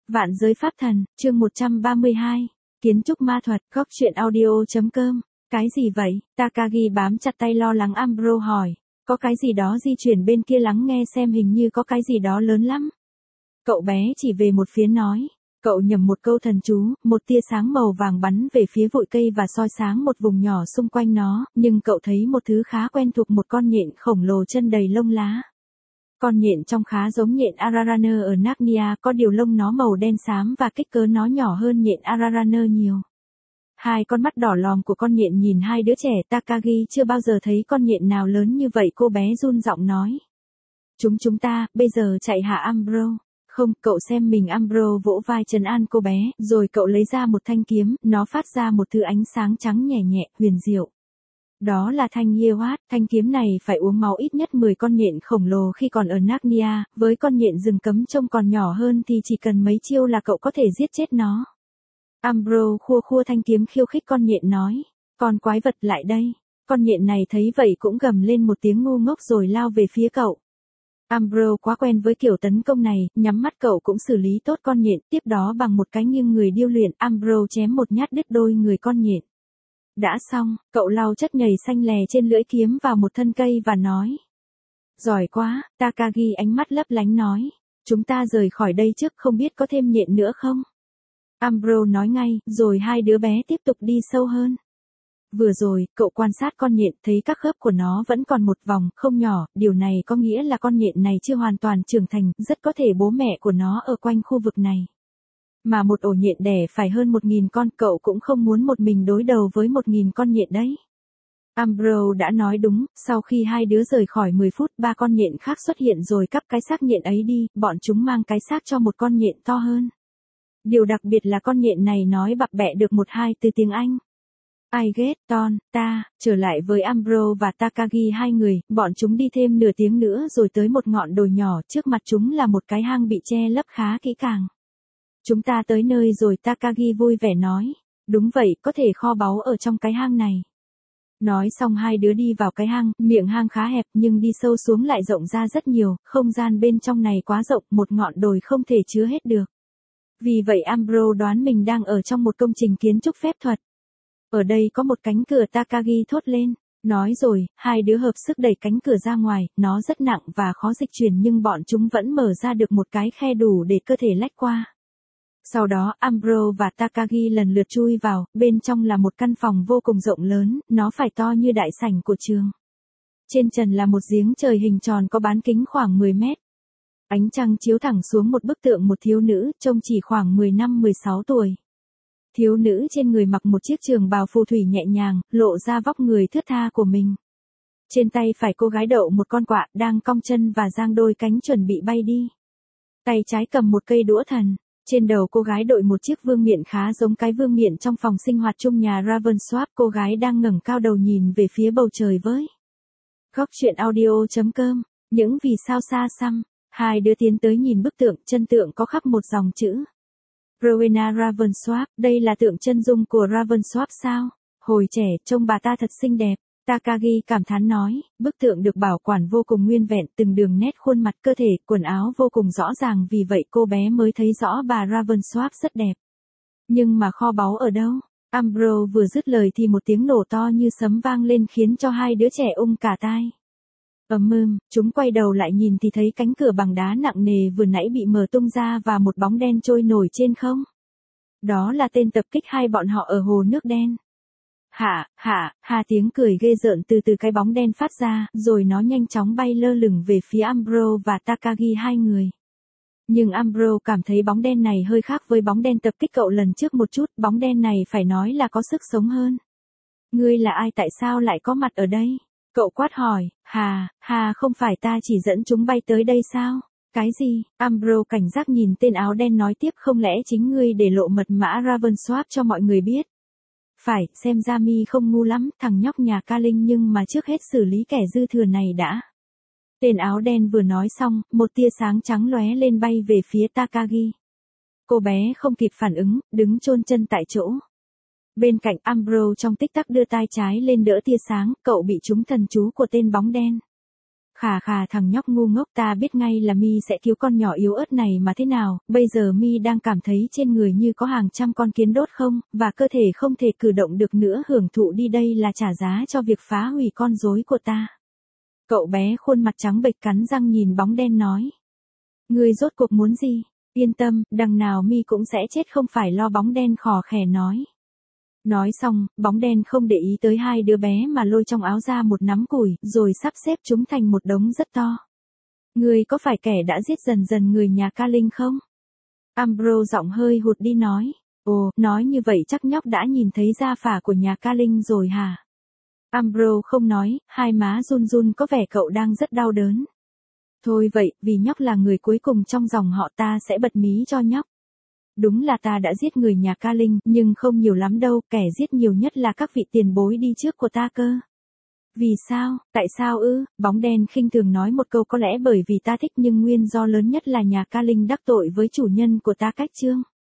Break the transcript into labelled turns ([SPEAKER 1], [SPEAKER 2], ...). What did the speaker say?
[SPEAKER 1] Vạn giới pháp thần, chương 132. Kiến trúc ma thuật, góc truyện audio.com. Cái gì vậy? Takagi bám chặt tay lo lắng Ambro hỏi. Có cái gì đó di chuyển bên kia, lắng nghe xem, hình như có cái gì đó lớn lắm. Cậu bé chỉ về một phía nói. Cậu nhẩm một câu thần chú, một tia sáng màu vàng bắn về phía bụi cây và soi sáng một vùng nhỏ xung quanh nó, nhưng cậu thấy một thứ khá quen thuộc, một con nhện khổng lồ chân đầy lông lá. Con nhện trông khá giống nhện Araraner ở Narnia, có điều lông nó màu đen xám và kích cỡ nó nhỏ hơn nhện Araraner nhiều. Hai con mắt đỏ lòm của con nhện nhìn hai đứa trẻ. Takagi chưa bao giờ thấy con nhện nào lớn như vậy, cô bé run giọng nói. Chúng ta, bây giờ chạy hả Ambro? Không, cậu xem mình. Ambro vỗ vai trấn an cô bé, rồi cậu lấy ra một thanh kiếm, nó phát ra một thứ ánh sáng trắng nhẹ nhẹ, huyền diệu. Đó là thanh Yeohat, thanh kiếm này phải uống máu ít nhất 10 con nhện khổng lồ khi còn ở Narnia, với con nhện rừng cấm trông còn nhỏ hơn thì chỉ cần mấy chiêu là cậu có thể giết chết nó. Ambro khua khua thanh kiếm khiêu khích con nhện nói, con quái vật lại đây. Con nhện này thấy vậy cũng gầm lên một tiếng ngu ngốc rồi lao về phía cậu. Ambro quá quen với kiểu tấn công này, nhắm mắt cậu cũng xử lý tốt con nhện, tiếp đó bằng một cái nghiêng người điêu luyện, Ambro chém một nhát đứt đôi người con nhện. Đã xong, cậu lau chất nhầy xanh lè trên lưỡi kiếm vào một thân cây và nói. Giỏi quá, Takagi ánh mắt lấp lánh nói. Chúng ta rời khỏi đây trước, không biết có thêm nhện nữa không? Ambro nói ngay, rồi hai đứa bé tiếp tục đi sâu hơn. Vừa rồi, cậu quan sát con nhện, thấy các khớp của nó vẫn còn một vòng, không nhỏ, điều này có nghĩa là con nhện này chưa hoàn toàn trưởng thành, rất có thể bố mẹ của nó ở quanh khu vực này. Mà một ổ nhện đẻ phải hơn 1.000 con, cậu cũng không muốn một mình đối đầu với 1.000 con nhện đấy. Ambro đã nói đúng, sau khi hai đứa rời khỏi 10 phút, 3 con nhện khác xuất hiện rồi cắp cái xác nhện ấy đi, bọn chúng mang cái xác cho một con nhện to hơn. Điều đặc biệt là con nhện này nói bập bẹ được 1-2 từ tiếng Anh. I get, ton, ta, trở lại với Ambro và Takagi hai người, bọn chúng đi thêm nửa tiếng nữa rồi tới một ngọn đồi nhỏ, trước mặt chúng là một cái hang bị che lấp khá kỹ càng. Chúng ta tới nơi rồi, Takagi vui vẻ nói. Đúng vậy, có thể kho báu ở trong cái hang này. Nói xong hai đứa đi vào cái hang, miệng hang khá hẹp nhưng đi sâu xuống lại rộng ra rất nhiều, không gian bên trong này quá rộng, một ngọn đồi không thể chứa hết được. Vì vậy Ambro đoán mình đang ở trong một công trình kiến trúc phép thuật. Ở đây có một cánh cửa, Takagi thốt lên. Nói rồi, hai đứa hợp sức đẩy cánh cửa ra ngoài, nó rất nặng và khó dịch chuyển nhưng bọn chúng vẫn mở ra được một cái khe đủ để cơ thể lách qua. Sau đó Ambro và Takagi lần lượt chui vào, bên trong là một căn phòng vô cùng rộng lớn, nó phải to như đại sảnh của trường. Trên trần là một giếng trời hình tròn có bán kính khoảng 10 mét. Ánh trăng chiếu thẳng xuống một bức tượng một thiếu nữ, trông chỉ khoảng 15-16 tuổi. Thiếu nữ trên người mặc một chiếc trường bào phù thủy nhẹ nhàng, lộ ra vóc người thướt tha của mình. Trên tay phải cô gái đậu một con quạ, đang cong chân và giang đôi cánh chuẩn bị bay đi. Tay trái cầm một cây đũa thần. Trên đầu cô gái đội một chiếc vương miện khá giống cái vương miện trong phòng sinh hoạt chung nhà Ravenswap. Cô gái đang ngẩng cao đầu nhìn về phía bầu trời với. Góc truyện audio.com. Những vì sao xa xăm. Hai đứa tiến tới nhìn bức tượng, chân tượng có khắc một dòng chữ. Rowena Ravenswap, đây là tượng chân dung của Ravenswap sao? Hồi trẻ, trông bà ta thật xinh đẹp. Takagi cảm thán nói, bức tượng được bảo quản vô cùng nguyên vẹn, từng đường nét khuôn mặt, cơ thể, quần áo vô cùng rõ ràng, vì vậy cô bé mới thấy rõ bà Ravenswap rất đẹp. Nhưng mà kho báu ở đâu? Ambro vừa dứt lời thì một tiếng nổ to như sấm vang lên khiến cho hai đứa trẻ cả tai. Chúng quay đầu lại nhìn thì thấy cánh cửa bằng đá nặng nề vừa nãy bị mở tung ra và một bóng đen trôi nổi trên không. Đó là tên tập kích hai bọn họ ở hồ nước đen. Tiếng cười ghê rợn từ cái bóng đen phát ra, rồi nó nhanh chóng bay lơ lửng về phía Ambro và Takagi hai người. Nhưng Ambro cảm thấy bóng đen này hơi khác với bóng đen tập kích cậu lần trước một chút, bóng đen này phải nói là có sức sống hơn. Ngươi là ai, tại sao lại có mặt ở đây? Cậu quát hỏi. Không phải ta chỉ dẫn chúng bay tới đây sao? Cái gì? Ambro cảnh giác nhìn tên áo đen nói tiếp, không lẽ chính ngươi để lộ mật mã Ravenswap cho mọi người biết? Phải, xem ra mi không ngu lắm, thằng nhóc nhà ca linh, nhưng mà trước hết xử lý kẻ dư thừa này đã. Tên áo đen vừa nói xong, một tia sáng trắng lóe lên bay về phía Takagi. Cô bé không kịp phản ứng, đứng chôn chân tại chỗ. Bên cạnh Ambro trong tích tắc đưa tay trái lên đỡ tia sáng, cậu bị trúng thần chú của tên bóng đen. Khà khà thằng nhóc ngu ngốc, ta biết ngay là mi sẽ cứu con nhỏ yếu ớt này mà thế nào, bây giờ mi đang cảm thấy trên người như có hàng trăm con kiến đốt không, và cơ thể không thể cử động được nữa, hưởng thụ đi, đây là trả giá cho việc phá hủy con rối của ta. Cậu bé khuôn mặt trắng bệch cắn răng nhìn bóng đen nói. Ngươi rốt cuộc muốn gì? Yên tâm, đằng nào mi cũng sẽ chết không phải lo, bóng đen khò khè nói. Nói xong, bóng đen không để ý tới hai đứa bé mà lôi trong áo ra một nắm củi, rồi sắp xếp chúng thành một đống rất to. Ngươi có phải kẻ đã giết dần dần người nhà Ca Linh không? Ambrose giọng hơi hụt đi nói. Ồ, nói như vậy chắc nhóc đã nhìn thấy gia phả của nhà Ca Linh rồi hả? Ambrose không nói, hai má run run, có vẻ cậu đang rất đau đớn. Thôi vậy, vì nhóc là người cuối cùng trong dòng họ, ta sẽ bật mí cho nhóc. Đúng là ta đã giết người nhà Ca Linh, nhưng không nhiều lắm đâu, kẻ giết nhiều nhất là các vị tiền bối đi trước của ta cơ. Vì sao, tại sao ư? Bóng đen khinh thường nói một câu, có lẽ bởi vì ta thích, nhưng nguyên do lớn nhất là nhà Ca Linh đắc tội với chủ nhân của ta cách chương.